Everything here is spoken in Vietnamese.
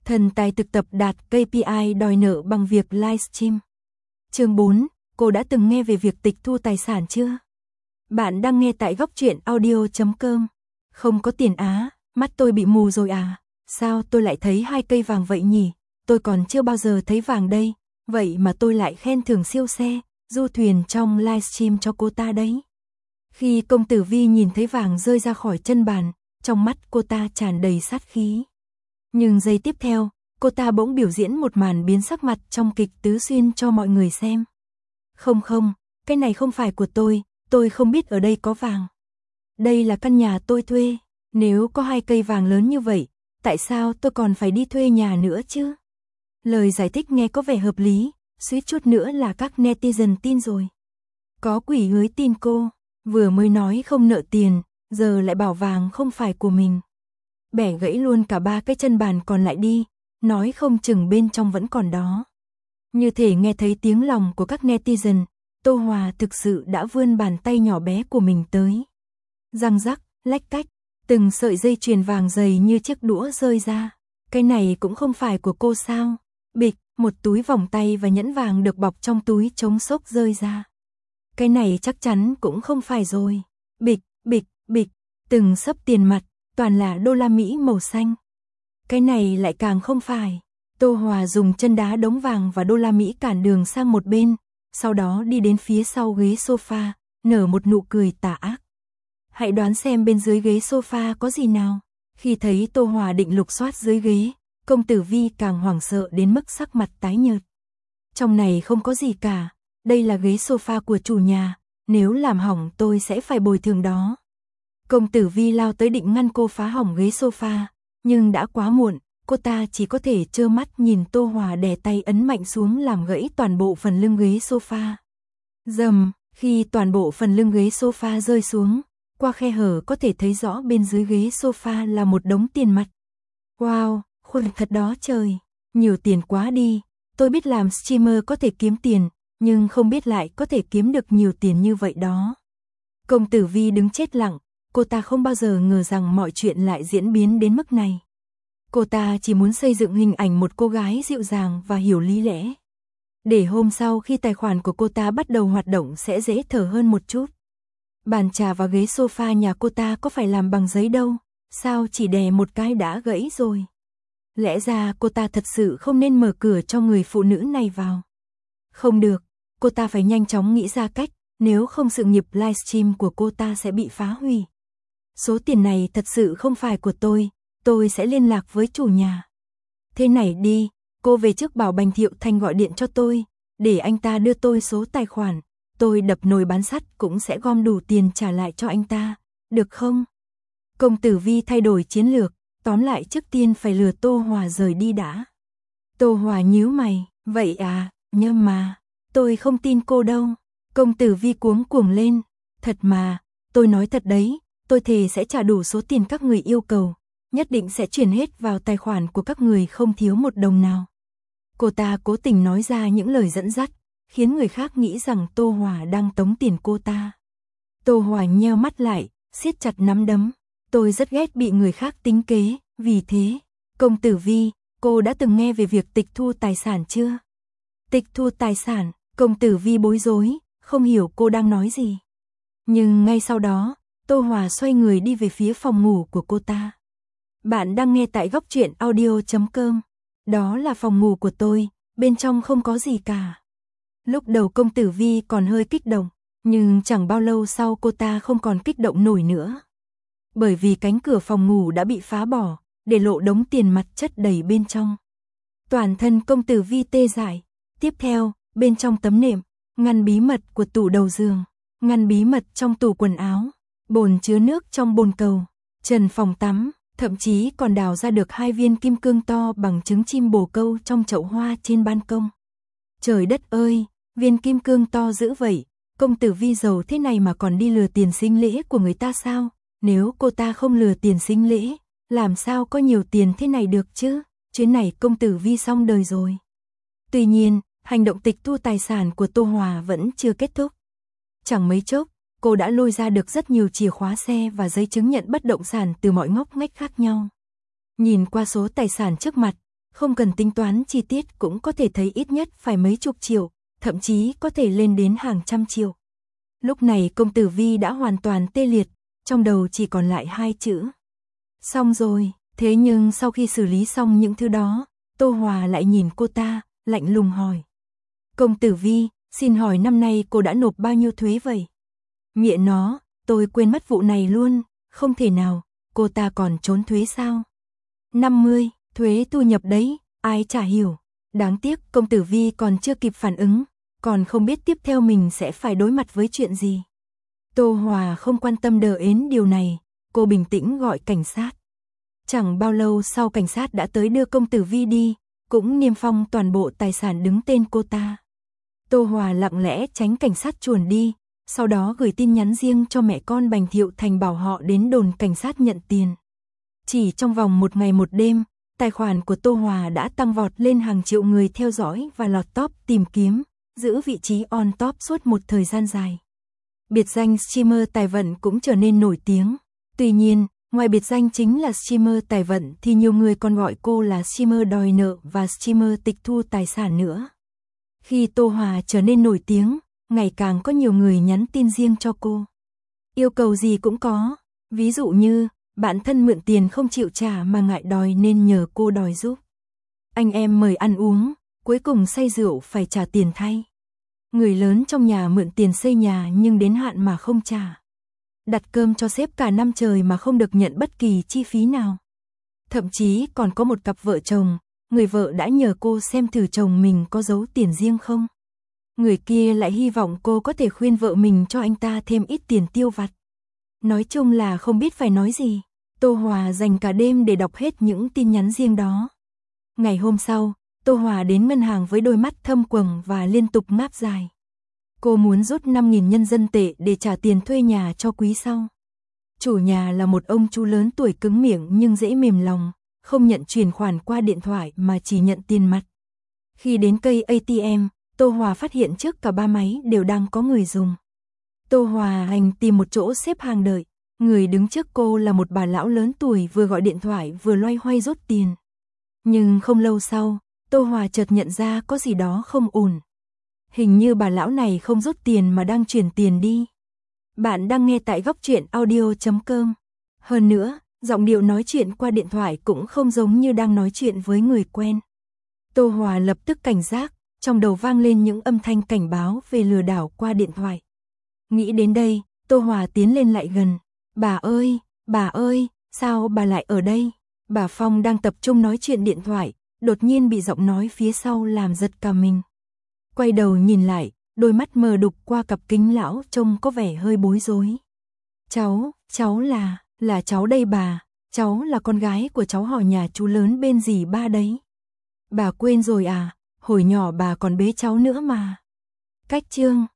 Thần tài thực tập đạt KPI đòi nợ bằng việc livestream. Chương 4, cô đã từng nghe về việc tịch thu tài sản chưa? Bạn đang nghe tại góc truyện audio.com. Không có tiền á, mắt tôi bị mù rồi à? Sao tôi lại thấy 2 cây vàng vậy nhỉ? Tôi còn chưa bao giờ thấy vàng đây, vậy mà tôi lại khen thưởng siêu xe, du thuyền trong livestream cho cô ta đấy. Khi công tử Vi nhìn thấy vàng rơi ra khỏi chân bàn, trong mắt cô ta tràn đầy sát khí. Nhưng giây tiếp theo, cô ta bỗng biểu diễn một màn biến sắc mặt trong kịch Tứ Xuyên cho mọi người xem. Không, cái này không phải của tôi không biết ở đây có vàng. Đây là căn nhà tôi thuê, nếu có 2 cây vàng lớn như vậy, tại sao tôi còn phải đi thuê nhà nữa chứ? Lời giải thích nghe có vẻ hợp lý, suýt chút nữa là các netizen tin rồi. Có quỷ hưới tin cô, vừa mới nói không nợ tiền, giờ lại bảo vàng không phải của mình. Bẻ gãy luôn cả 3 cái chân bàn còn lại đi, nói không chừng bên trong vẫn còn đó. Như thể nghe thấy tiếng lòng của các netizen, Tô Hòa thực sự đã vươn bàn tay nhỏ bé của mình tới. Răng rắc, lách cách, từng sợi dây chuyền vàng dày như chiếc đũa rơi ra. Cái này cũng không phải của cô sao? Bịch, một túi vòng tay và nhẫn vàng được bọc trong túi chống xốc rơi ra. Cái này chắc chắn cũng không phải rồi. Bịch, từng xấp tiền mặt, toàn là đô la Mỹ màu xanh. Cái này lại càng không phải. Tô Hòa dùng chân đá đống vàng và đô la Mỹ cản đường sang một bên, sau đó đi đến phía sau ghế sofa, nở một nụ cười tà ác. Hãy đoán xem bên dưới ghế sofa có gì nào. Khi thấy Tô Hòa định lục soát dưới ghế, công tử Vi càng hoảng sợ đến mức sắc mặt tái nhợt. Trong này không có gì cả, đây là ghế sofa của chủ nhà, nếu làm hỏng tôi sẽ phải bồi thường đó. Công tử Vi lao tới định ngăn cô phá hỏng ghế sofa, nhưng đã quá muộn, cô ta chỉ có thể trơ mắt nhìn Tô Hòa đè tay ấn mạnh xuống làm gãy toàn bộ phần lưng ghế sofa. Rầm, khi toàn bộ phần lưng ghế sofa rơi xuống, qua khe hở có thể thấy rõ bên dưới ghế sofa là một đống tiền mặt. Wow, khủng thật đó trời, nhiều tiền quá đi, tôi biết làm streamer có thể kiếm tiền, nhưng không biết lại có thể kiếm được nhiều tiền như vậy đó. Công tử Vi đứng chết lặng, cô ta không bao giờ ngờ rằng mọi chuyện lại diễn biến đến mức này. Cô ta chỉ muốn xây dựng hình ảnh một cô gái dịu dàng và hiểu lý lẽ, để hôm sau khi tài khoản của cô ta bắt đầu hoạt động sẽ dễ thở hơn một chút. Bàn trà và ghế sofa nhà cô ta có phải làm bằng giấy đâu, sao chỉ đè một cái đã gãy rồi. Lẽ ra cô ta thật sự không nên mở cửa cho người phụ nữ này vào. Không được, cô ta phải nhanh chóng nghĩ ra cách, nếu không sự nghiệp livestream của cô ta sẽ bị phá hủy. Số tiền này thật sự không phải của tôi sẽ liên lạc với chủ nhà. Thế này đi, cô về trước bảo Bành Thiệu Thanh gọi điện cho tôi, để anh ta đưa tôi số tài khoản, tôi đập nồi bán sắt cũng sẽ gom đủ tiền trả lại cho anh ta, được không? Công tử Vi thay đổi chiến lược, tóm lại trước tiên phải lừa Tô Hòa rời đi đã. Tô Hòa nhíu mày, vậy à, nhưng mà, tôi không tin cô đâu. Công tử Vi cuống cuồng lên, thật mà, tôi nói thật đấy, tôi thề sẽ trả đủ số tiền các người yêu cầu, nhất định sẽ chuyển hết vào tài khoản của các người không thiếu một đồng nào. Cô ta cố tình nói ra những lời dẫn dắt, khiến người khác nghĩ rằng Tô Hòa đang tống tiền cô ta. Tô Hòa nheo mắt lại, siết chặt nắm đấm, tôi rất ghét bị người khác tính kế, vì thế, công tử Vi, cô đã từng nghe về việc tịch thu tài sản chưa? Tịch thu tài sản, công tử Vi bối rối, không hiểu cô đang nói gì. Nhưng ngay sau đó, Tô Hòa xoay người đi về phía phòng ngủ của cô ta. Bạn đang nghe tại góc truyện audio.com. Đó là phòng ngủ của tôi, bên trong không có gì cả. Lúc đầu công tử Vi còn hơi kích động, nhưng chẳng bao lâu sau cô ta không còn kích động nổi nữa. Bởi vì cánh cửa phòng ngủ đã bị phá bỏ, để lộ đống tiền mặt chất đầy bên trong. Toàn thân công tử Vi tê dại. Tiếp theo, bên trong tấm nệm, ngăn bí mật của tủ đầu giường, ngăn bí mật trong tủ quần áo, bồn chứa nước trong bồn cầu, trần phòng tắm, thậm chí còn đào ra được 2 viên kim cương to bằng trứng chim bồ câu trong chậu hoa trên ban công. Trời đất ơi, viên kim cương to dữ vậy, công tử Vi giàu thế này mà còn đi lừa tiền sinh lễ của người ta sao? Nếu cô ta không lừa tiền sinh lễ, làm sao có nhiều tiền thế này được chứ? Chuyến này công tử Vi xong đời rồi. Tuy nhiên, hành động tịch thu tài sản của Tô Hòa vẫn chưa kết thúc. Chẳng mấy chốc, cô đã lôi ra được rất nhiều chìa khóa xe và giấy chứng nhận bất động sản từ mọi ngóc ngách khác nhau. Nhìn qua số tài sản trước mặt, không cần tính toán chi tiết cũng có thể thấy ít nhất phải mấy chục triệu, thậm chí có thể lên đến hàng trăm triệu. Lúc này công tử Vi đã hoàn toàn tê liệt, trong đầu chỉ còn lại hai chữ. Xong rồi, thế nhưng sau khi xử lý xong những thứ đó, Tô Hòa lại nhìn cô ta, lạnh lùng hỏi. Công tử Vi, xin hỏi năm nay cô đã nộp bao nhiêu thuế vậy? Mẹ nó, tôi quên mất vụ này luôn, không thể nào, cô ta còn trốn thuế sao? 50, thuế thu nhập đấy, ai chả hiểu. Đáng tiếc công tử Vi còn chưa kịp phản ứng, còn không biết tiếp theo mình sẽ phải đối mặt với chuyện gì. Tô Hòa không quan tâm đến điều này, cô bình tĩnh gọi cảnh sát. Chẳng bao lâu sau cảnh sát đã tới đưa công tử Vi đi, cũng niêm phong toàn bộ tài sản đứng tên cô ta. Tô Hòa lặng lẽ tránh cảnh sát chuồn đi, sau đó gửi tin nhắn riêng cho mẹ con Bành Thiệu Thành bảo họ đến đồn cảnh sát nhận tiền. Chỉ trong vòng một ngày một đêm, tài khoản của Tô Hòa đã tăng vọt lên hàng triệu người theo dõi và lọt top tìm kiếm, giữ vị trí on top suốt một thời gian dài. Biệt danh streamer tài vận cũng trở nên nổi tiếng. Tuy nhiên, ngoài biệt danh chính là streamer tài vận thì nhiều người còn gọi cô là streamer đòi nợ và streamer tịch thu tài sản nữa. Khi Tô Hòa trở nên nổi tiếng, ngày càng có nhiều người nhắn tin riêng cho cô. Yêu cầu gì cũng có, ví dụ như bạn thân mượn tiền không chịu trả mà ngại đòi nên nhờ cô đòi giúp. Anh em mời ăn uống, cuối cùng say rượu phải trả tiền thay. Người lớn trong nhà mượn tiền xây nhà nhưng đến hạn mà không trả. Đặt cơm cho sếp cả năm trời mà không được nhận bất kỳ chi phí nào. Thậm chí còn có một cặp vợ chồng, người vợ đã nhờ cô xem thử chồng mình có giấu tiền riêng không. Người kia lại hy vọng cô có thể khuyên vợ mình cho anh ta thêm ít tiền tiêu vặt. Nói chung là không biết phải nói gì. Tô Hòa dành cả đêm để đọc hết những tin nhắn riêng đó. Ngày hôm sau, Tô Hòa đến ngân hàng với đôi mắt thâm quầng và liên tục ngáp dài. Cô muốn rút 5.000 nhân dân tệ để trả tiền thuê nhà cho quý sau. Chủ nhà là một ông chú lớn tuổi cứng miệng nhưng dễ mềm lòng, không nhận chuyển khoản qua điện thoại mà chỉ nhận tiền mặt. Khi đến cây ATM, Tô Hòa phát hiện trước cả ba máy đều đang có người dùng. Tô Hòa hành tìm một chỗ xếp hàng đợi. Người đứng trước cô là một bà lão lớn tuổi vừa gọi điện thoại vừa loay hoay rút tiền. Nhưng không lâu sau, Tô Hòa chợt nhận ra có gì đó không ổn. Hình như bà lão này không rút tiền mà đang chuyển tiền đi. Bạn đang nghe tại góc truyện audio.com. Hơn nữa, giọng điệu nói chuyện qua điện thoại cũng không giống như đang nói chuyện với người quen. Tô Hòa lập tức cảnh giác, trong đầu vang lên những âm thanh cảnh báo về lừa đảo qua điện thoại. Nghĩ đến đây, Tô Hòa tiến lên lại gần. Bà ơi, sao bà lại ở đây? Bà Phong đang tập trung nói chuyện điện thoại, đột nhiên bị giọng nói phía sau làm giật cả mình. Quay đầu nhìn lại, đôi mắt mờ đục qua cặp kính lão trông có vẻ hơi bối rối. Cháu là cháu đây bà, cháu là con gái của cháu họ nhà chú lớn bên dì ba đấy. Bà quên rồi à, hồi nhỏ bà còn bế cháu nữa mà. Cách chương